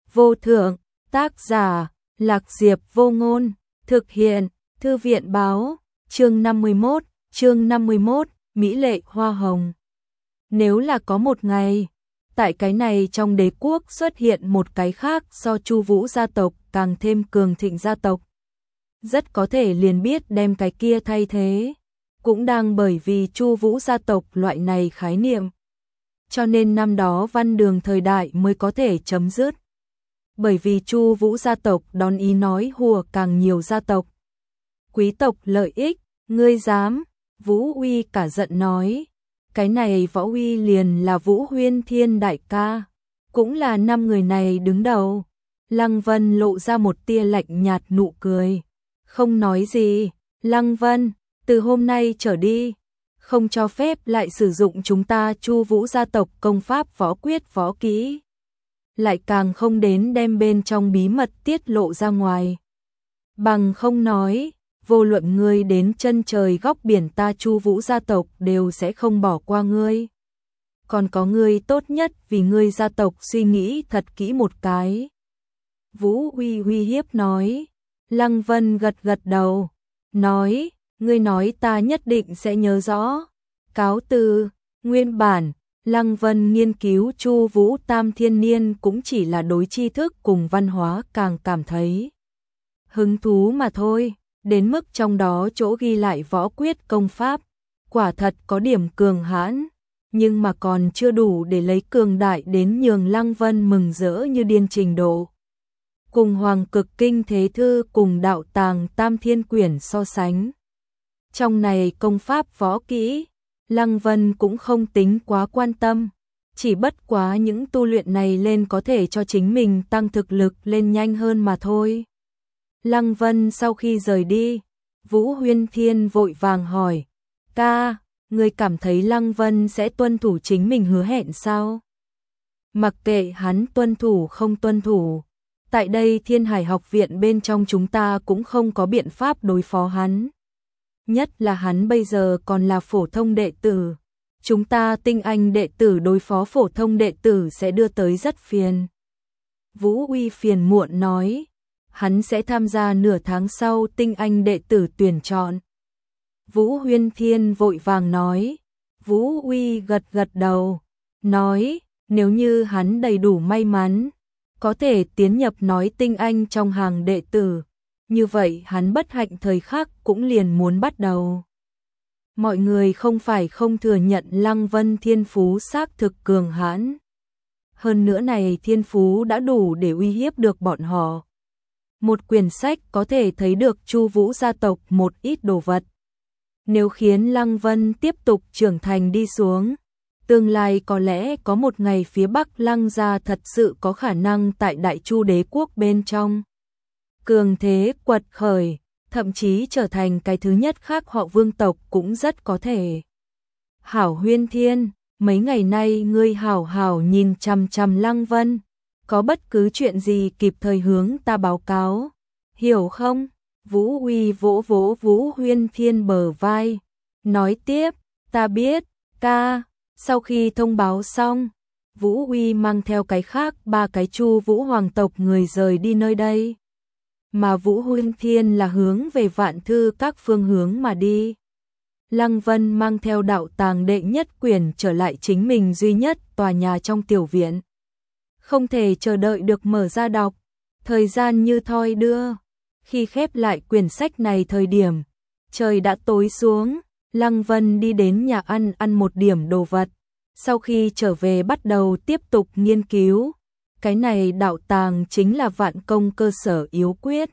vô thượng, tác giả, Lạc Diệp Vô Ngôn, thực hiện, Thư viện báo, chương 51, Mỹ lệ hoa hồng. Nếu là có một ngày, tại cái này trong đế quốc xuất hiện một cái khác do Chu Vũ gia tộc càng thêm cường thịnh gia tộc, rất có thể liền biết đem cái kia thay thế. Cũng đang bởi vì Chu Vũ gia tộc loại này khái niệm, cho nên năm đó Văn Đường thời đại mới có thể chấm dứt. Bởi vì Chu Vũ gia tộc đón ý nói hùa càng nhiều gia tộc. Quý tộc lợi ích, ngươi dám? Vũ Uy cả giận nói. Cái này Võ Uy liền là Vũ Huyên Thiên đại ca, cũng là 5 người này đứng đầu. Lăng Vân lộ ra một tia lạnh nhạt nụ cười, không nói gì. Lăng Vân, từ hôm nay trở đi, không cho phép lại sử dụng chúng ta Chu Vũ gia tộc công pháp võ quyết võ kỹ, lại càng không đến đem bên trong bí mật tiết lộ ra ngoài. Bằng không nói, vô luận ngươi đến chân trời góc biển ta Chu Vũ gia tộc đều sẽ không bỏ qua ngươi. Còn có ngươi tốt nhất vì ngươi gia tộc suy nghĩ thật kỹ một cái. Vũ Uy uy hiếp nói. Lăng Vân gật gật đầu, nói, ngươi nói ta nhất định sẽ nhớ rõ. Cáo từ. Nguyên bản, Lăng Vân nghiên cứu Chu Vũ Tam Thiên Niên cũng chỉ là đối tri thức cùng văn hóa càng cảm thấy hứng thú mà thôi, đến mức trong đó chỗ ghi lại võ quyết công pháp, quả thật có điểm cường hãn, nhưng mà còn chưa đủ để lấy cường đại đến nhường Lăng Vân mừng rỡ như điên trình độ. Cùng Hoàng Cực Kinh Thế Thư cùng Đạo Tàng Tam Thiên Quyển so sánh, trong này công pháp võ kỹ, Lăng Vân cũng không tính quá quan tâm, chỉ bất quá những tu luyện này lên có thể cho chính mình tăng thực lực lên nhanh hơn mà thôi. Lăng Vân sau khi rời đi, Vũ Huyên Thiên vội vàng hỏi, ca, người cảm thấy Lăng Vân sẽ tuân thủ chính mình hứa hẹn sao? Mặc kệ hắn tuân thủ không tuân thủ, tại đây Thiên Hải học viện bên trong chúng ta cũng không có biện pháp đối phó hắn. Nhất là hắn bây giờ còn là phổ thông đệ tử. Chúng ta tinh anh đệ tử đối phó phổ thông đệ tử sẽ đưa tới rất phiền. Vũ Uy phiền muộn nói, hắn sẽ tham gia nửa tháng sau tinh anh đệ tử tuyển chọn. Vũ Huyên Thiên vội vàng nói. Vũ Uy gật gật đầu, nói, nếu như hắn đầy đủ may mắn, có thể tiến nhập nói tinh anh trong hàng đệ tử, như vậy hắn bất hạnh thời khắc cũng liền muốn bắt đầu. Mọi người không phải không thừa nhận Lăng Vân thiên phú xác thực cường hãn. Hơn nữa này thiên phú đã đủ để uy hiếp được bọn họ. Một quyển sách có thể thấy được Chu Vũ gia tộc một ít đồ vật. Nếu khiến Lăng Vân tiếp tục trưởng thành đi xuống, tương lai có lẽ có một ngày phía Bắc Lăng gia thật sự có khả năng tại Đại Chu đế quốc bên trong cường thế quật khởi, thậm chí trở thành cái thứ nhất khác họ Vương tộc cũng rất có thể. Hảo Huyên Thiên, mấy ngày nay ngươi hảo hảo nhìn chằm chằm Lăng Vân, có bất cứ chuyện gì kịp thời hướng ta báo cáo, hiểu không? Vũ Uy vỗ vỗ Vũ Huyên Thiên bờ vai, nói tiếp, ta biết, ca. Sau khi thông báo xong, Vũ Uy mang theo cái khác 3 cái Chu Vũ hoàng tộc người rời đi nơi đây. Mà Vũ Huyên Thiên là hướng về Vạn Thư các phương hướng mà đi. Lăng Vân mang theo Đạo Tàng đệ nhất quyển trở lại chính mình duy nhất tòa nhà trong tiểu viện. Không thể chờ đợi được mở ra đọc, thời gian như thoi đưa. Khi khép lại quyển sách này thời điểm, trời đã tối xuống, Lăng Vân đi đến nhà ăn một điểm đồ vật. Sau khi trở về bắt đầu tiếp tục nghiên cứu. Cái này Đạo Tàng chính là vạn công cơ sở yếu quyết.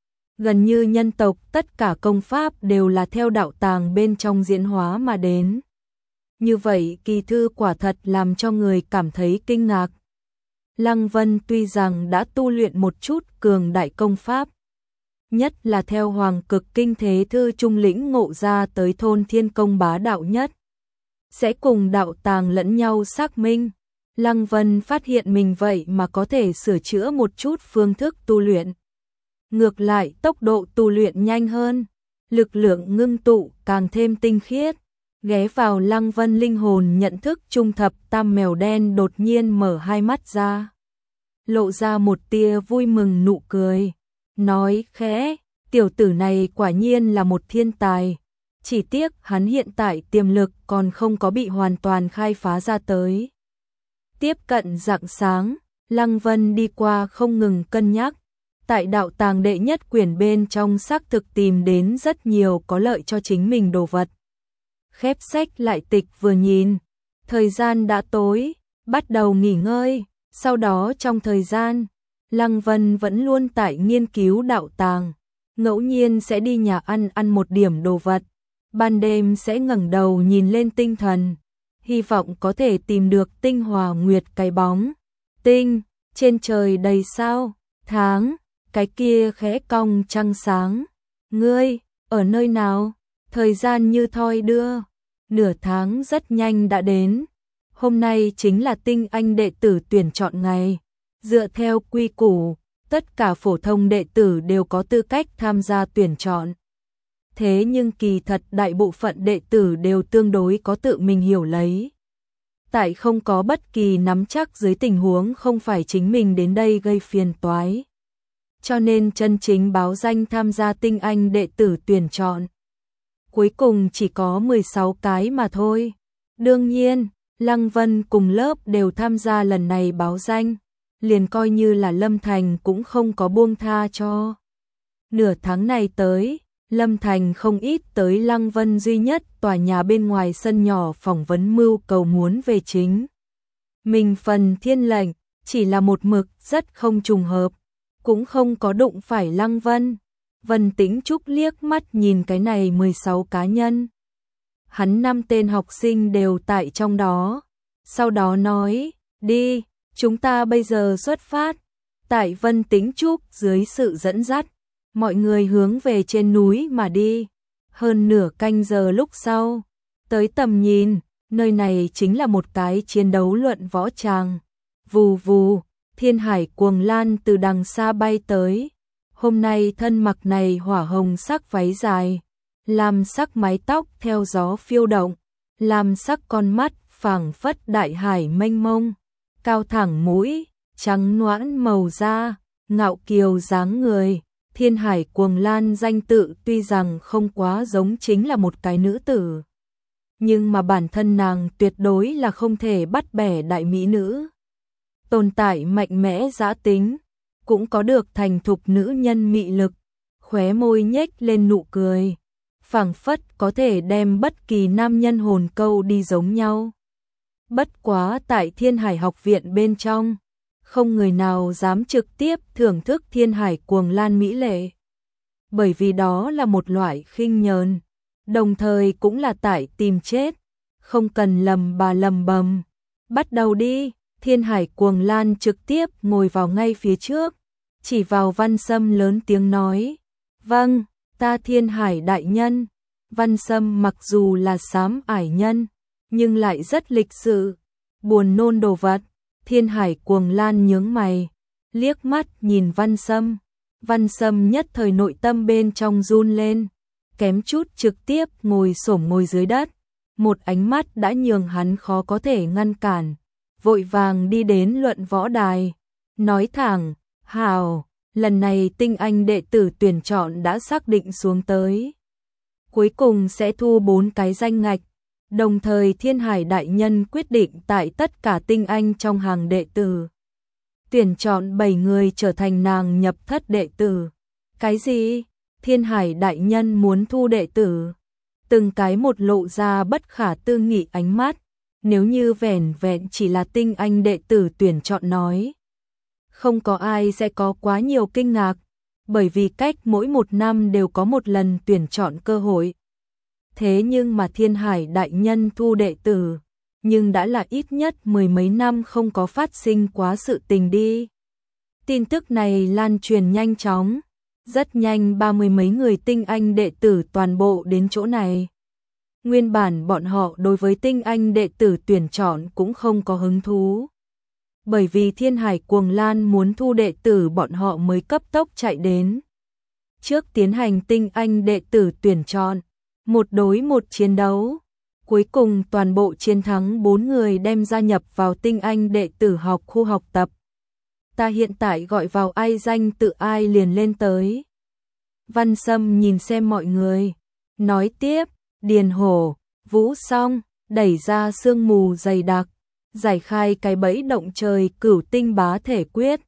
Gần như nhân tộc tất cả công pháp đều là theo Đạo Tàng bên trong diễn hóa mà đến. Như vậy kỳ thư quả thật làm cho người cảm thấy kinh ngạc. Lăng Vân tuy rằng đã tu luyện một chút cường đại công pháp, nhất là theo Hoàng Cực Kinh Thế Thư trung lĩnh ngộ ra tới thôn thiên công bá đạo nhất, sẽ cùng Đạo Tàng lẫn nhau xác minh. Lăng Vân phát hiện mình vậy mà có thể sửa chữa một chút phương thức tu luyện. Ngược lại tốc độ tu luyện nhanh hơn, lực lượng ngưng tụ càng thêm tinh khiết. Ghé vào Lăng Vân linh hồn nhận thức trung thập tam mèo đen đột nhiên mở hai mắt ra. lộ ra một tia vui mừng nụ cười, nói khẽ, tiểu tử này quả nhiên là một thiên tài, chỉ tiếc hắn hiện tại tiềm lực còn không có bị hoàn toàn khai phá ra tới. Tiếp cận rạng sáng, Lăng Vân đi qua không ngừng cân nhắc, tại đạo tàng đệ nhất quyển bên trong xác thực tìm đến rất nhiều có lợi cho chính mình đồ vật. Khép sách lại tịch vừa nhìn, thời gian đã tối, bắt đầu nghỉ ngơi, sau đó trong thời gian, Lăng Vân vẫn luôn tại nghiên cứu đạo tàng, ngẫu nhiên sẽ đi nhà ăn một điểm đồ vật, ban đêm sẽ ngẩng đầu nhìn lên tinh thần, hy vọng có thể tìm được tinh hòa nguyệt cái bóng. Tinh, trên trời đầy sao, tháng, cái kia khẽ cong trăng sáng. Ngươi, ở nơi nào? Thời gian như thoi đưa, nửa tháng rất nhanh đã đến. Hôm nay chính là tinh anh đệ tử tuyển chọn ngày. Dựa theo quy củ, tất cả phổ thông đệ tử đều có tư cách tham gia tuyển chọn. Thế nhưng kỳ thật đại bộ phận đệ tử đều tương đối có tự mình hiểu lấy. Tại không có bất kỳ nắm chắc dưới tình huống không phải chính mình đến đây gây phiền toái. Cho nên chân chính báo danh tham gia tinh anh đệ tử tuyển chọn. Cuối cùng chỉ có 16 cái mà thôi. Đương nhiên, Lăng Vân cùng lớp đều tham gia lần này báo danh. Liền coi như là Lâm Thành cũng không có buông tha cho. Nửa tháng này tới, Lâm Thành không ít tới Lăng Vân duy nhất tòa nhà bên ngoài sân nhỏ phỏng vấn mưu cầu muốn về chính. Mình phần thiên lệnh, chỉ là một mực rất không trùng hợp, cũng không có đụng phải Lăng Vân. Vân Tĩnh Trúc liếc mắt nhìn cái này 16 cá nhân. Hắn 5 tên học sinh đều tại trong đó. Sau đó nói, đi, chúng ta bây giờ xuất phát. Tại Vân Tĩnh Trúc dưới sự dẫn dắt, mọi người hướng về trên núi mà đi. Hơn nửa canh giờ lúc sau, tới tầm nhìn, nơi này chính là một cái chiến đấu luận võ tràng. Vù vù, thiên hải cuồng lan từ đằng xa bay tới. Hôm nay thân mặc này hỏa hồng sắc váy dài, làm sắc mái tóc theo gió phiêu động, làm sắc con mắt phảng phất đại hải mênh mông, cao thẳng mũi, trắng nõn màu da, ngạo kiều dáng người. Thiên hải cuồng lan danh tự tuy rằng không quá giống chính là một cái nữ tử, nhưng mà bản thân nàng tuyệt đối là không thể bắt bẻ đại mỹ nữ. Tồn tại mạnh mẽ dã tính, cũng có được thành thục nữ nhân mị lực, khóe môi nhếch lên nụ cười, phảng phất có thể đem bất kỳ nam nhân hồn câu đi giống nhau. Bất quá tại Thiên Hải học viện bên trong, không người nào dám trực tiếp thưởng thức thiên hải cuồng lan mỹ lệ. Bởi vì đó là một loại khinh nhờn, đồng thời cũng là tại tìm chết, không cần lầm bà lầm bầm. Bắt đầu đi, thiên hải cuồng lan trực tiếp ngồi vào ngay phía trước, chỉ vào Văn Sâm lớn tiếng nói, vâng, ta thiên hải đại nhân. Văn Sâm mặc dù là xám ải nhân, nhưng lại rất lịch sự, buồn nôn đồ vật. Thiên hải cuồng lan nhướng mày, liếc mắt nhìn Văn Sâm. Văn Sâm nhất thời nội tâm bên trong run lên, kém chút trực tiếp ngồi xổm ngồi dưới đất. Một ánh mắt đã nhường hắn khó có thể ngăn cản, vội vàng đi đến luận võ đài, nói thẳng, hào, lần này tinh anh đệ tử tuyển chọn đã xác định xuống tới. Cuối cùng sẽ thu 4 cái danh ngạch. Đồng thời Thiên Hải đại nhân quyết định tại tất cả tinh anh trong hàng đệ tử tuyển chọn 7 người trở thành nàng nhập thất đệ tử. Cái gì? Thiên Hải đại nhân muốn thu đệ tử? Từng cái một lộ ra bất khả tư nghị ánh mắt, nếu như vẻn vẹn chỉ là tinh anh đệ tử tuyển chọn nói, không có ai sẽ có quá nhiều kinh ngạc, bởi vì cách mỗi một năm đều có một lần tuyển chọn cơ hội. Thế nhưng mà Thiên Hải đại nhân thu đệ tử, nhưng đã là ít nhất 10 mấy năm không có phát sinh quá sự tình đi. Tin tức này lan truyền nhanh chóng, rất nhanh 30 mấy người tinh anh đệ tử toàn bộ đến chỗ này. Nguyên bản bọn họ đối với tinh anh đệ tử tuyển chọn cũng không có hứng thú. Bởi vì Thiên Hải cuồng lan muốn thu đệ tử bọn họ mới cấp tốc chạy đến. Trước tiến hành tinh anh đệ tử tuyển chọn, 1 đối 1 chiến đấu. Cuối cùng toàn bộ chiến thắng 4 người đem gia nhập vào tinh anh đệ tử học khu học tập. ta hiện tại gọi vào ai danh tự ai liền lên tới. Văn Sâm nhìn xem mọi người, nói tiếp, Điền Hổ, Vũ Song, đẩy ra sương mù dày đặc, giải khai cái bẫy động trời Cửu Tinh Bá Thể Quyết,